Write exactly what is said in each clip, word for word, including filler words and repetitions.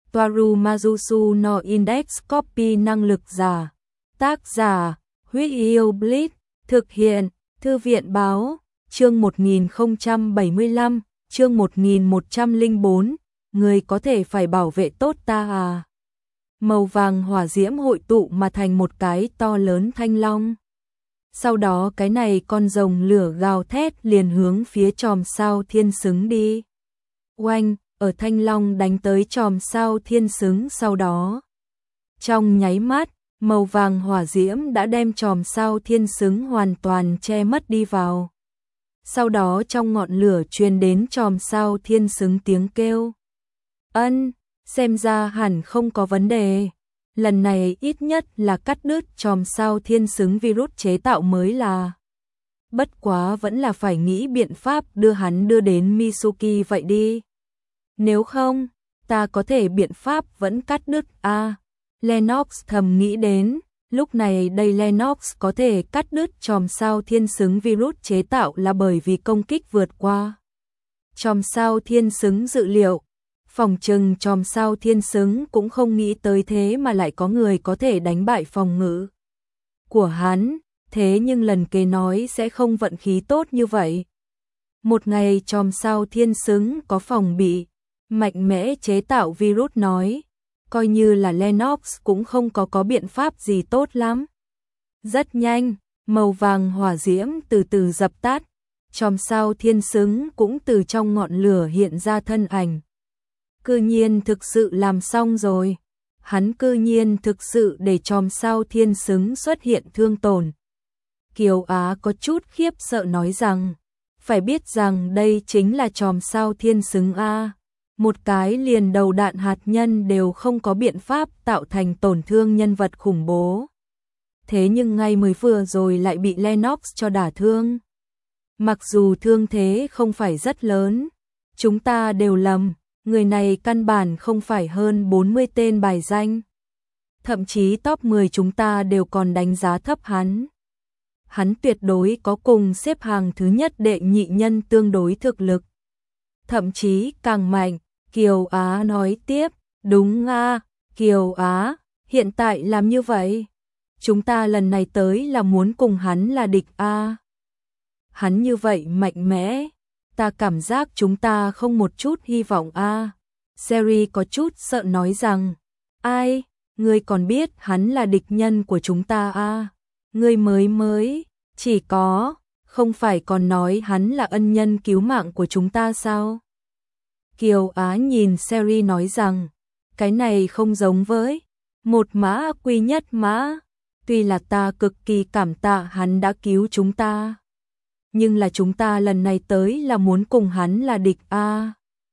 Toaru Majusu no Index Copy năng lực giả. Tác giả, Huyết Yêu Blitz, thực hiện, Thư viện báo, chương một nghìn không trăm bảy mươi lăm, chương một nghìn một trăm lẻ bốn, người có thể phải bảo vệ tốt ta à. Màu vàng hỏa diễm hội tụ mà thành một cái to lớn thanh long. Sau đó cái này con rồng lửa gào thét liền hướng phía chòm sao thiên xứng đi. Oanh, ở thanh long đánh tới chòm sao thiên xứng sau đó. Trong nháy mắt, màu vàng hỏa diễm đã đem chòm sao thiên xứng hoàn toàn che mất đi vào. Sau đó trong ngọn lửa truyền đến chòm sao thiên xứng tiếng kêu. Ân, xem ra hẳn không có vấn đề. Lần này ít nhất là cắt đứt chòm sao thiên xứng virus chế tạo mới là. Bất quá vẫn là phải nghĩ biện pháp đưa hắn đưa đến Mitsuki vậy đi. Nếu không, ta có thể biện pháp vẫn cắt đứt a. À, Lennox thầm nghĩ đến, lúc này đây Lennox có thể cắt đứt chòm sao thiên xứng virus chế tạo là bởi vì công kích vượt qua chòm sao thiên xứng dự liệu. Phòng trừng chòm sao thiên xứng cũng không nghĩ tới thế mà lại có người có thể đánh bại phòng ngự của hắn, thế nhưng lần kế nói sẽ không vận khí tốt như vậy. Một ngày chòm sao thiên xứng có phòng bị, mạnh mẽ chế tạo virus nói, coi như là Lennox cũng không có có biện pháp gì tốt lắm. Rất nhanh, màu vàng hỏa diễm từ từ dập tắt, chòm sao thiên xứng cũng từ trong ngọn lửa hiện ra thân ảnh. Cư nhiên thực sự làm xong rồi. Hắn cư nhiên thực sự để chòm sao thiên xứng xuất hiện thương tổn. Kiều Á có chút khiếp sợ nói rằng, phải biết rằng đây chính là chòm sao thiên xứng a. Một cái liền đầu đạn hạt nhân đều không có biện pháp tạo thành tổn thương nhân vật khủng bố. Thế nhưng ngay mới vừa rồi lại bị Lennox cho đả thương. Mặc dù thương thế không phải rất lớn, chúng ta đều lầm. Người này căn bản không phải hơn bốn mươi tên bài danh. Thậm chí top mười chúng ta đều còn đánh giá thấp hắn. Hắn tuyệt đối có cùng xếp hàng thứ nhất đệ nhị nhân tương đối thực lực. Thậm chí càng mạnh, Kiều Á nói tiếp, đúng à, Kiều Á, hiện tại làm như vậy. Chúng ta lần này tới là muốn cùng hắn là địch a. À. Hắn như vậy mạnh mẽ. Ta cảm giác chúng ta không một chút hy vọng a. À. Seri có chút sợ nói rằng, ai, ngươi còn biết hắn là địch nhân của chúng ta a? À. Ngươi mới mới, chỉ có, không phải còn nói hắn là ân nhân cứu mạng của chúng ta sao? Kiều Á nhìn Seri nói rằng, cái này không giống với một mã quy nhất mã, tuy là ta cực kỳ cảm tạ hắn đã cứu chúng ta. Nhưng là chúng ta lần này tới là muốn cùng hắn là địch a. À.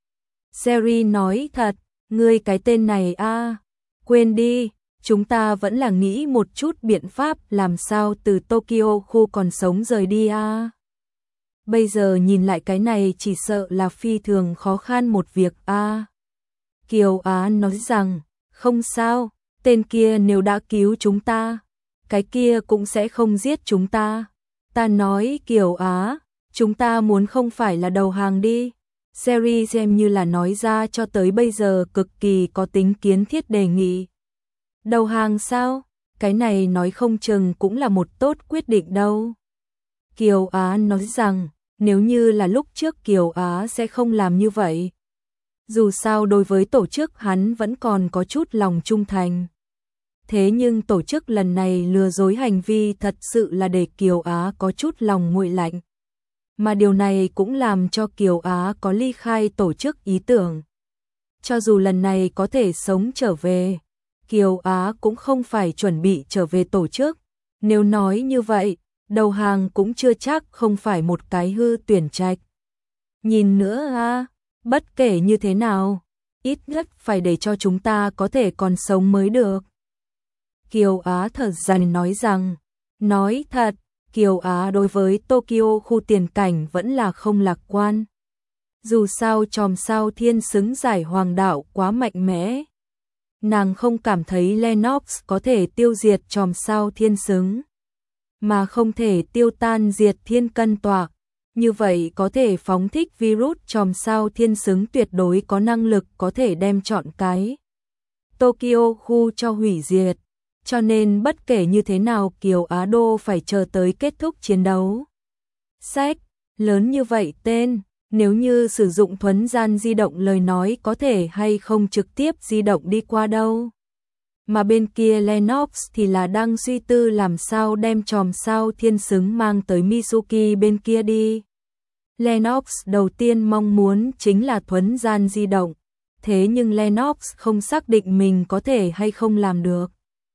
Seri nói thật, ngươi cái tên này a, à. Quên đi, chúng ta vẫn là nghĩ một chút biện pháp làm sao từ Tokyo khu còn sống rời đi a. À. Bây giờ nhìn lại cái này chỉ sợ là phi thường khó khăn một việc a. À. Kiều Á nói rằng, không sao, tên kia nếu đã cứu chúng ta, cái kia cũng sẽ không giết chúng ta. Ta nói Kiều Á, chúng ta muốn không phải là đầu hàng đi. Seri xem như là nói ra cho tới bây giờ cực kỳ có tính kiến thiết đề nghị. Đầu hàng sao? Cái này nói không chừng cũng là một tốt quyết định đâu. Kiều Á nói rằng, nếu như là lúc trước Kiều Á sẽ không làm như vậy. Dù sao đối với tổ chức hắn vẫn còn có chút lòng trung thành. Thế nhưng tổ chức lần này lừa dối hành vi thật sự là để Kiều Á có chút lòng nguội lạnh. Mà điều này cũng làm cho Kiều Á có ly khai tổ chức ý tưởng. Cho dù lần này có thể sống trở về, Kiều Á cũng không phải chuẩn bị trở về tổ chức. Nếu nói như vậy, đầu hàng cũng chưa chắc không phải một cái hư tuyển trạch. Nhìn nữa a, bất kể như thế nào, ít nhất phải để cho chúng ta có thể còn sống mới được. Kiều Á thở dài nói rằng, nói thật, Kiều Á đối với Tokyo khu tiền cảnh vẫn là không lạc quan. Dù sao chòm sao thiên xứng giải hoàng đạo quá mạnh mẽ. Nàng không cảm thấy Lennox có thể tiêu diệt chòm sao thiên xứng, mà không thể tiêu tan diệt thiên cân tọa. Như vậy có thể phóng thích virus chòm sao thiên xứng tuyệt đối có năng lực có thể đem chọn cái Tokyo khu cho hủy diệt, cho nên bất kể như thế nào Kiều Á Đô phải chờ tới kết thúc chiến đấu. Sách, lớn như vậy tên, nếu như sử dụng thuấn gian di động lời nói có thể hay không trực tiếp di động đi qua đâu. Mà bên kia Lennox thì là đang suy tư làm sao đem chòm sao thiên xứng mang tới Mitsuki bên kia đi. Lennox đầu tiên mong muốn chính là thuấn gian di động, thế nhưng Lennox không xác định mình có thể hay không làm được.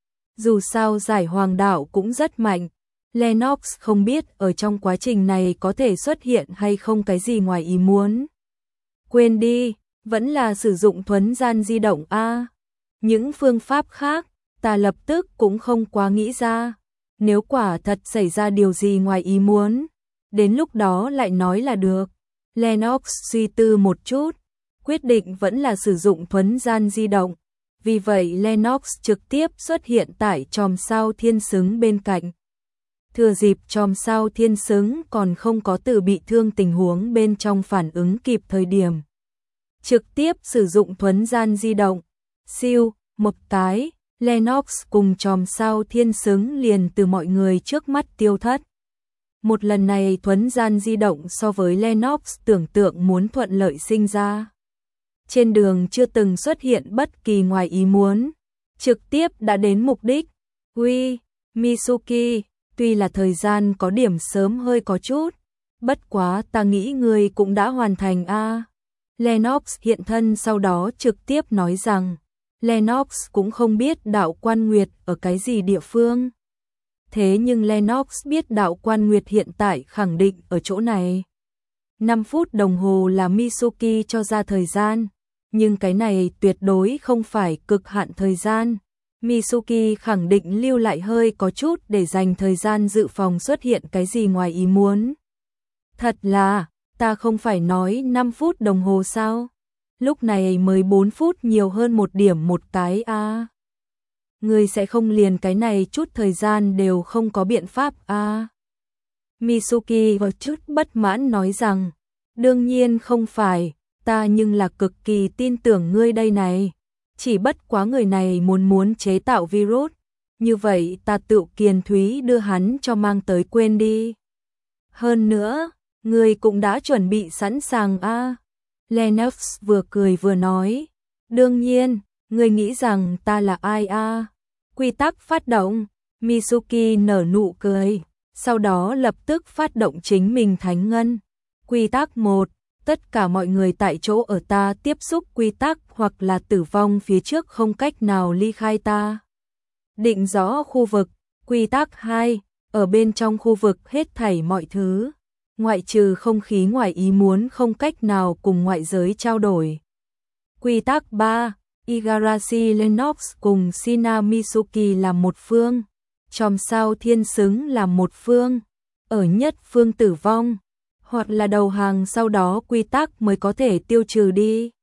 Dù sao giải hoàng đạo cũng rất mạnh, Lennox không biết ở trong quá trình này có thể xuất hiện hay không cái gì ngoài ý muốn. Quên đi, vẫn là sử dụng thuấn gian di động a. Những phương pháp khác, ta lập tức cũng không quá nghĩ ra. Nếu quả thật xảy ra điều gì ngoài ý muốn, đến lúc đó lại nói là được. Lennox suy tư một chút, quyết định vẫn là sử dụng thuấn gian di động. Vì vậy Lennox trực tiếp xuất hiện tại chòm sao thiên xứng bên cạnh. Thừa dịp chòm sao thiên xứng còn không có từ bị thương tình huống bên trong phản ứng kịp thời điểm. Trực tiếp sử dụng thuấn gian di động. Siêu, một cái, Lennox cùng chòm sao thiên xứng liền từ mọi người trước mắt tiêu thất. Một lần này thuấn gian di động so với Lennox tưởng tượng muốn thuận lợi sinh ra. Trên đường chưa từng xuất hiện bất kỳ ngoài ý muốn, trực tiếp đã đến mục đích. Uy, Mitsuki, tuy là thời gian có điểm sớm hơi có chút, bất quá ta nghĩ người cũng đã hoàn thành a. Lennox hiện thân sau đó trực tiếp nói rằng, Lennox cũng không biết đạo Quan Nguyệt ở cái gì địa phương. Thế nhưng Lennox biết đạo Quan Nguyệt hiện tại khẳng định ở chỗ này. năm phút đồng hồ là Mitsuki cho ra thời gian, nhưng cái này tuyệt đối không phải cực hạn thời gian. Mitsuki khẳng định lưu lại hơi có chút để dành thời gian dự phòng xuất hiện cái gì ngoài ý muốn. Thật là, ta không phải nói năm phút đồng hồ sao? Lúc này mới bốn phút nhiều hơn một điểm một cái a. À. Người sẽ không liền cái này chút thời gian đều không có biện pháp a. À. Mitsuki có chút bất mãn nói rằng, đương nhiên không phải, ta nhưng là cực kỳ tin tưởng ngươi đây này. Chỉ bất quá người này muốn muốn chế tạo virus, như vậy ta tự kiền thúy đưa hắn cho mang tới quên đi. Hơn nữa, ngươi cũng đã chuẩn bị sẵn sàng a. À. Lennox vừa cười vừa nói, đương nhiên, ngươi nghĩ rằng ta là ai a? À? Quy tắc phát động, Mitsuki nở nụ cười, sau đó lập tức phát động chính mình thánh ngân. Quy tắc một, tất cả mọi người tại chỗ ở ta tiếp xúc quy tắc hoặc là tử vong phía trước không cách nào ly khai ta. Định rõ khu vực, quy tắc hai, ở bên trong khu vực hết thảy mọi thứ, ngoại trừ không khí ngoài ý muốn không cách nào cùng ngoại giới trao đổi. Quy tắc ba, Igarashi Lennox cùng Shina Mitsuki là một phương, chòm sao thiên xứng là một phương, ở nhất phương tử vong, hoặc là đầu hàng sau đó quy tắc mới có thể tiêu trừ đi.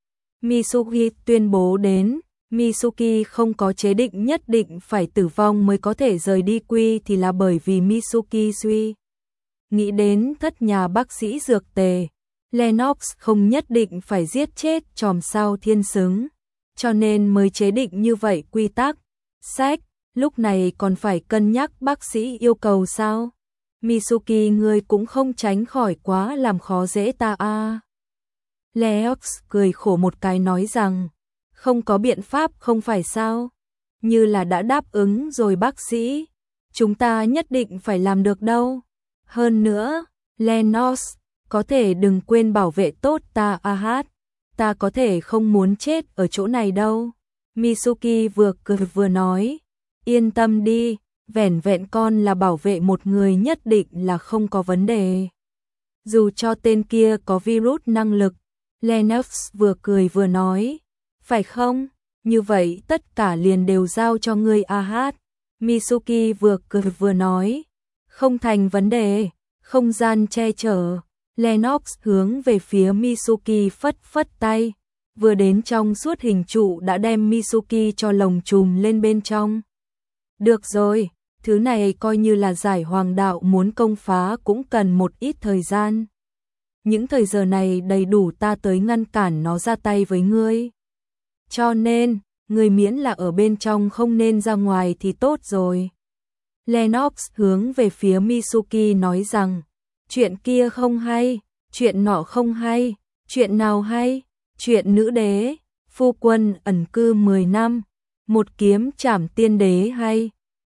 Mitsuki tuyên bố đến, Mitsuki không có chế định nhất định phải tử vong mới có thể rời đi quy thì là bởi vì Mitsuki suy nghĩ đến thất nhà bác sĩ dược tề, Lennox không nhất định phải giết chết chòm sao thiên xứng, cho nên mới chế định như vậy quy tắc. Sách, lúc này còn phải cân nhắc bác sĩ yêu cầu sao? Mitsuki ngươi cũng không tránh khỏi quá làm khó dễ ta a. À. Lennox cười khổ một cái nói rằng, không có biện pháp không phải sao? Như là đã đáp ứng rồi bác sĩ, chúng ta nhất định phải làm được đâu. Hơn nữa, Lennox, có thể đừng quên bảo vệ tốt ta a hát. Ta có thể không muốn chết ở chỗ này đâu. Mitsuki vừa cười vừa nói, yên tâm đi, vẻn vẹn con là bảo vệ một người nhất định là không có vấn đề. Dù cho tên kia có virus năng lực, Lennox vừa cười vừa nói, phải không? Như vậy tất cả liền đều giao cho ngươi a hát. Mitsuki vừa cười vừa nói, không thành vấn đề, không gian che chở. Lennox hướng về phía Mitsuki phất phất tay, vừa đến trong suốt hình trụ đã đem Mitsuki cho lồng chùm lên bên trong. Được rồi, thứ này coi như là giải hoàng đạo muốn công phá cũng cần một ít thời gian. Những thời giờ này đầy đủ ta tới ngăn cản nó ra tay với ngươi. Cho nên, người miễn là ở bên trong không nên ra ngoài thì tốt rồi. Lennox hướng về phía Mitsuki nói rằng, chuyện kia không hay, chuyện nọ không hay, chuyện nào hay, chuyện nữ đế, phu quân ẩn cư mười năm, một kiếm trảm tiên đế hay.